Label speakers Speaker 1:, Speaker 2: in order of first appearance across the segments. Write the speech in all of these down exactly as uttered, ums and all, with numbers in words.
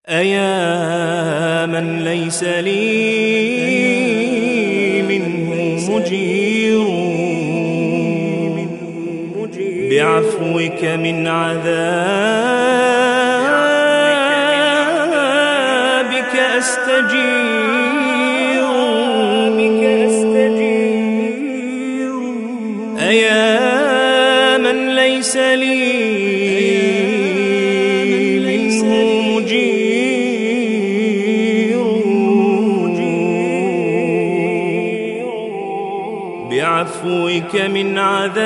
Speaker 1: أيا من ليس لي منه مجير بعفوك من عذابك أستجير. أيا من ليس لي بعفوك من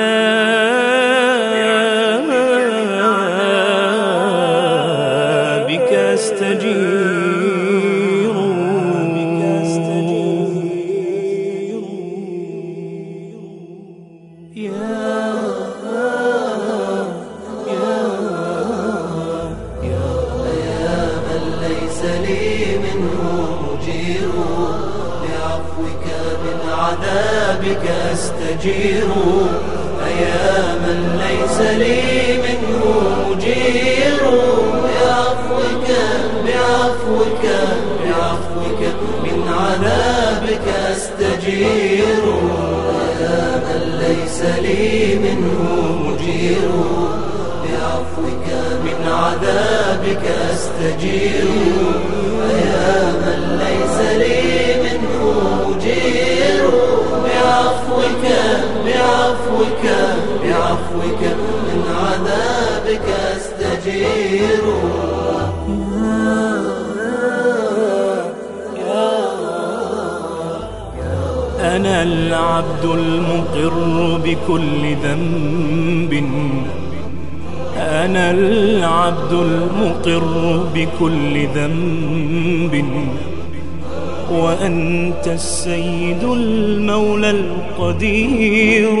Speaker 1: عذابك أستجير. يا
Speaker 2: من ليس لي منه مجير بعفوك من عذابك أستجير. أيا من ليس لي منه مجير بعفوك بعفوك بعفوك من عذابك أستجير. أيا من ليس لي منه مجير بعفوك من عذابك أستجير. أيا من ليس لي منه مجير بعفوك بعفوك بعفوك من عذابك أستجير.
Speaker 1: أنا العبد المقر بكل ذنب، أنا العبد المقر بكل ذنب، وأنت السيد المولى القدير.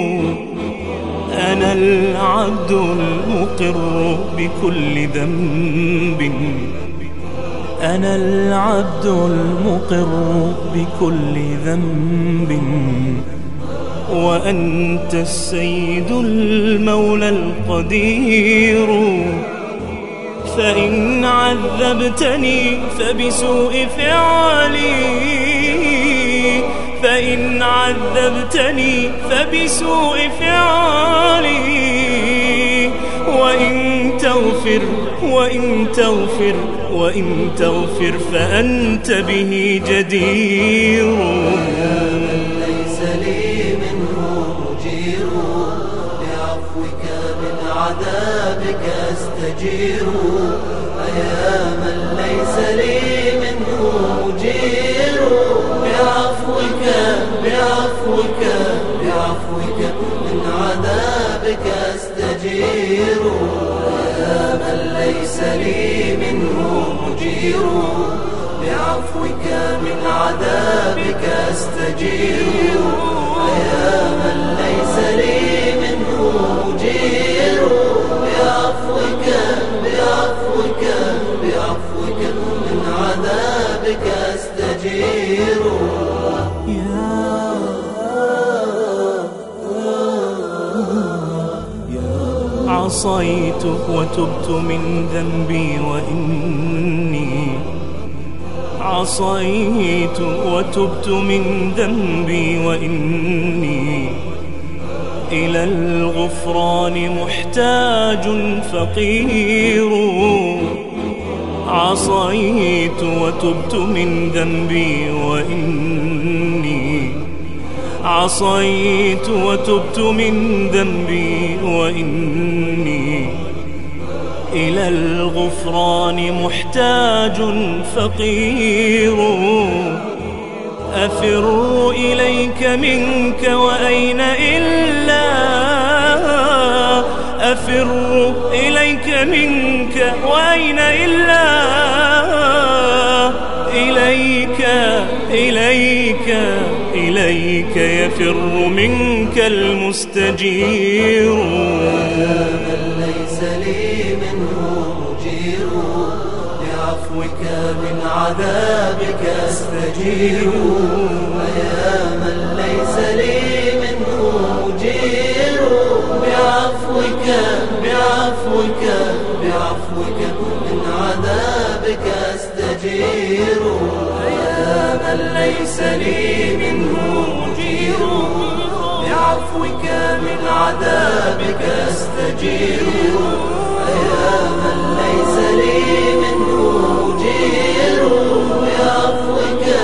Speaker 1: أنا العبد المقر بكل ذنب، أنا العبد المقر بكل ذنب، وأنت السيد المولى القدير. فإن عذبتني فبسوء فعلي، فإن عذبتني فبسوء فعلي، وإن تغفر وإن تغفر وإن تغفر فأنت به جدير.
Speaker 2: ليس لي منه مجير بعفوك من عذابك أستجير. أيا من ليس لي منه مجير بعفوك بعفوك بعفوك من عذابك أستجير. أيا من ليس لي منه مجير بعفوك من عذابك أستجير. أيا من ليس لي منه مجير بعفوك بعفوك بعفوك من عذابك أستجير.
Speaker 1: عصيت وتبت من ذنبي وإني، عصيت وتبت من ذنبي وإني إلى الغفران محتاج فقير. عصيت وتبت من ذنبي وإني، عصيت وتبت من ذنبي وإني إلى الغفران محتاج فقير. أفر إليك منك وأين إلا، أفر إليك منك وأين إلا، إليك إليك إليك يفر منك المستجير.
Speaker 2: من ليس لي منه مجير بعفوك من عذابك أستجير. أيا من ليس لي منه مجير بعفوك بعفوك بعفوك من عذابك عذابك أستجير يا من ليس لي منه مجير بعفوك من عذابك أستجير يا من ليس لي منه مجير بعفوك